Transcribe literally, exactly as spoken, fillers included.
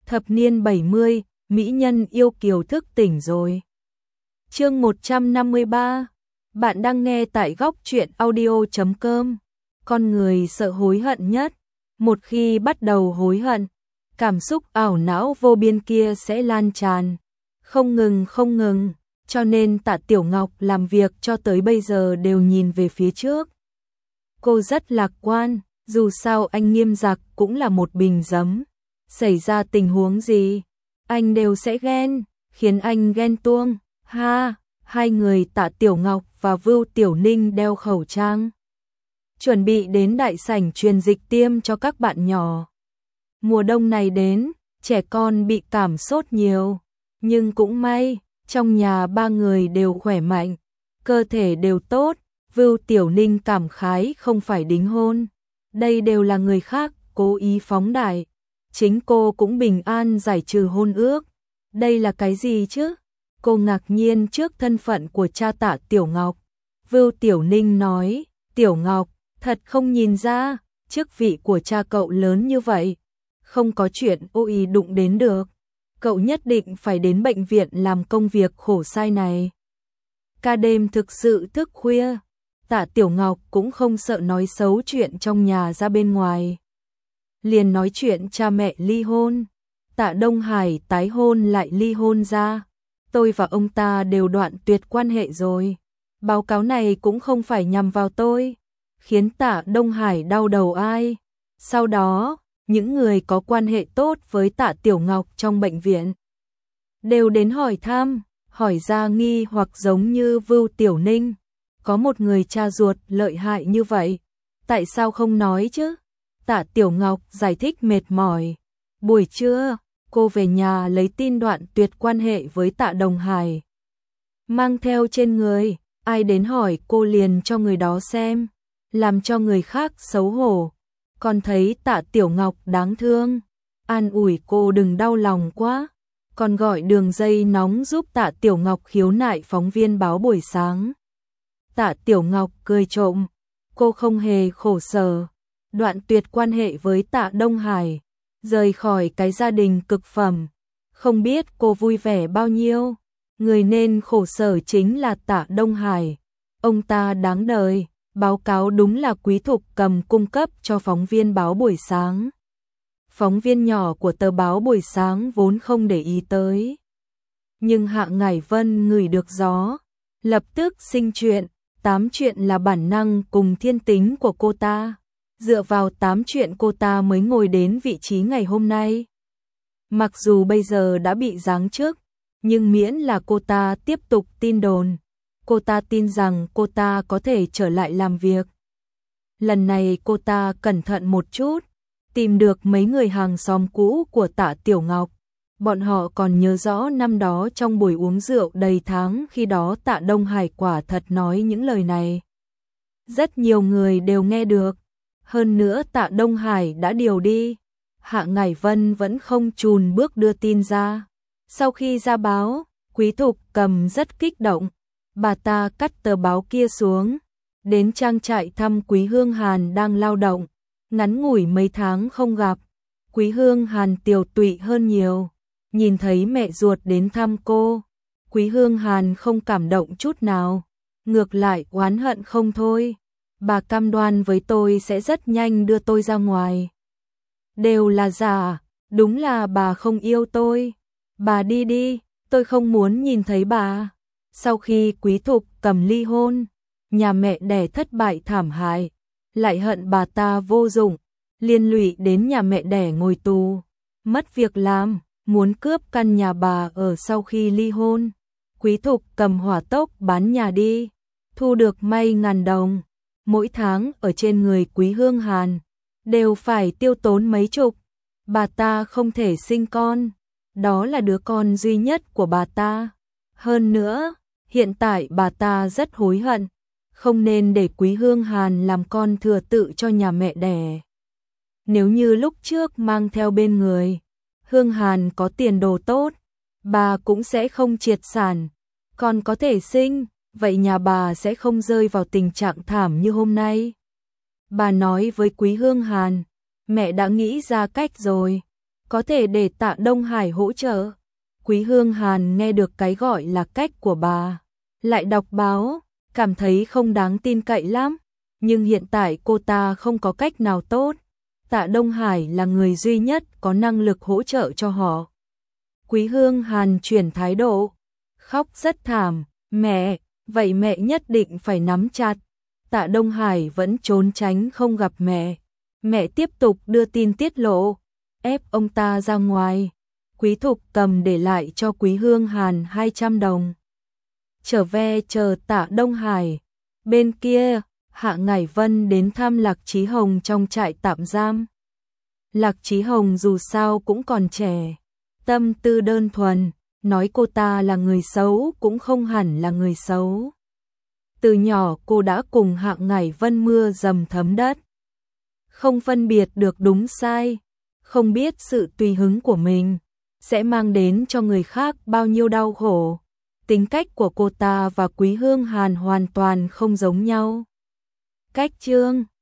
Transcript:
Thập niên bảy mươi, mỹ nhân yêu kiều thức tỉnh rồi. Chương một trăm năm mươi ba. Bạn đang nghe tại góc truyện audio chấm com. Con người sợ hối hận nhất. Một khi bắt đầu hối hận, cảm xúc ảo não vô biên kia sẽ lan tràn, không ngừng không ngừng, cho nên Tạ Tiểu Ngọc làm việc cho tới bây giờ đều nhìn về phía trước. Cô rất lạc quan, dù sao anh Nghiêm Giặc cũng là một bình giấm, xảy ra tình huống gì, anh đều sẽ ghen, khiến anh ghen tuông. Ha, hai người Tạ Tiểu Ngọc và Vưu Tiểu Ninh đeo khẩu trang, chuẩn bị đến đại sảnh truyền dịch tiêm cho các bạn nhỏ. Mùa đông này đến, trẻ con bị cảm sốt nhiều, nhưng cũng may, trong nhà ba người đều khỏe mạnh, cơ thể đều tốt. Vưu Tiểu Ninh cảm khái không phải đính hôn, đây đều là người khác cố ý phóng đại, chính cô cũng bình an giải trừ hôn ước. Đây là cái gì chứ? Cô ngạc nhiên trước thân phận của cha Tạ Tiểu Ngọc. Vưu Tiểu Ninh nói, Tiểu Ngọc, thật không nhìn ra, chức vị của cha cậu lớn như vậy, không có chuyện ô ý đụng đến được. Cậu nhất định phải đến bệnh viện làm công việc khổ sai này. Ca đêm thực sự thức khuya, Tạ Tiểu Ngọc cũng không sợ nói xấu chuyện trong nhà ra bên ngoài. Liền nói chuyện cha mẹ ly hôn, Tạ Đông Hải tái hôn lại ly hôn ra. Tôi và ông ta đều đoạn tuyệt quan hệ rồi. Báo cáo này cũng không phải nhằm vào tôi, khiến Tạ Đông Hải đau đầu ai. Sau đó, những người có quan hệ tốt với Tạ Tiểu Ngọc trong bệnh viện đều đến hỏi thăm, hỏi ra nghi hoặc giống như Vưu Tiểu Ninh. Có một người cha ruột lợi hại như vậy, tại sao không nói chứ? Tạ Tiểu Ngọc giải thích mệt mỏi. Buổi trưa, cô về nhà lấy tin đoạn tuyệt quan hệ với Tạ Đông Hải, mang theo trên người, ai đến hỏi cô liền cho người đó xem, làm cho người khác xấu hổ. Còn thấy Tạ Tiểu Ngọc đáng thương, an ủi cô đừng đau lòng quá, còn gọi đường dây nóng giúp Tạ Tiểu Ngọc khiếu nại phóng viên báo buổi sáng. Tạ Tiểu Ngọc cười trộm, cô không hề khổ sở, đoạn tuyệt quan hệ với Tạ Đông Hải, rời khỏi cái gia đình cực phẩm, không biết cô vui vẻ bao nhiêu. Người nên khổ sở chính là Tạ Đông Hải, ông ta đáng đời. Báo cáo đúng là Quý Thục Cầm cung cấp cho phóng viên báo buổi sáng. Phóng viên nhỏ của tờ báo buổi sáng vốn không để ý tới, nhưng Hạ Ngải Vân ngửi được gió, lập tức sinh chuyện. Tám chuyện là bản năng cùng thiên tính của cô ta, dựa vào tám chuyện cô ta mới ngồi đến vị trí ngày hôm nay. Mặc dù bây giờ đã bị giáng chức, nhưng miễn là cô ta tiếp tục tin đồn, cô ta tin rằng cô ta có thể trở lại làm việc. Lần này cô ta cẩn thận một chút, tìm được mấy người hàng xóm cũ của Tạ Tiểu Ngọc. Bọn họ còn nhớ rõ năm đó trong buổi uống rượu đầy tháng, khi đó Tạ Đông Hải quả thật nói những lời này. Rất nhiều người đều nghe được. Hơn nữa Tạ Đông Hải đã điều đi. Hạ Ngải Vân vẫn không chùn bước đưa tin ra. Sau khi ra báo, Quý Thục Cầm rất kích động. Bà ta cắt tờ báo kia xuống, đến trang trại thăm Quý Hương Hàn đang lao động. Ngắn ngủi mấy tháng không gặp, Quý Hương Hàn tiều tụy hơn nhiều. Nhìn thấy mẹ ruột đến thăm cô, Quý Hương Hàn không cảm động chút nào, ngược lại oán hận không thôi. Bà cam đoan với tôi sẽ rất nhanh đưa tôi ra ngoài. Đều là giả, đúng là bà không yêu tôi. Bà đi đi, tôi không muốn nhìn thấy bà. Sau khi Quý Thục Cầm ly hôn, nhà mẹ đẻ thất bại thảm hại, lại hận bà ta vô dụng, liên lụy đến nhà mẹ đẻ ngồi tù, mất việc làm, muốn cướp căn nhà bà ở sau khi ly hôn. Quý Thục Cầm hỏa tốc bán nhà đi, thu được may ngàn đồng. Mỗi tháng ở trên người Quý Hương Hàn đều phải tiêu tốn mấy chục. Bà ta không thể sinh con, đó là đứa con duy nhất của bà ta. Hơn nữa, hiện tại bà ta rất hối hận, không nên để Quý Hương Hàn làm con thừa tự cho nhà mẹ đẻ. Nếu như lúc trước mang theo bên người, Hương Hàn có tiền đồ tốt, bà cũng sẽ không triệt sản, còn có thể sinh, vậy nhà bà sẽ không rơi vào tình trạng thảm như hôm nay. Bà nói với Quý Hương Hàn, mẹ đã nghĩ ra cách rồi, có thể để Tạ Đông Hải hỗ trợ. Quý Hương Hàn nghe được cái gọi là cách của bà, lại đọc báo, cảm thấy không đáng tin cậy lắm, nhưng hiện tại cô ta không có cách nào tốt. Tạ Đông Hải là người duy nhất có năng lực hỗ trợ cho họ. Quý Hương Hàn chuyển thái độ, khóc rất thảm, mẹ, vậy mẹ nhất định phải nắm chặt. Tạ Đông Hải vẫn trốn tránh không gặp mẹ. Mẹ tiếp tục đưa tin tiết lộ, ép ông ta ra ngoài. Quý Thục cầm để lại cho Quý Hương Hàn hai trăm đồng. Trở về chờ Tạ Đông Hải. Bên kia, Hạ Ngải Vân đến thăm Lạc Chí Hồng trong trại tạm giam. Lạc Chí Hồng dù sao cũng còn trẻ, tâm tư đơn thuần, nói cô ta là người xấu cũng không hẳn là người xấu. Từ nhỏ cô đã cùng Hạ Ngải Vân mưa dầm thấm đất, không phân biệt được đúng sai, không biết sự tùy hứng của mình sẽ mang đến cho người khác bao nhiêu đau khổ. Tính cách của cô ta và Quý Hương Hàn hoàn toàn không giống nhau. Cách chương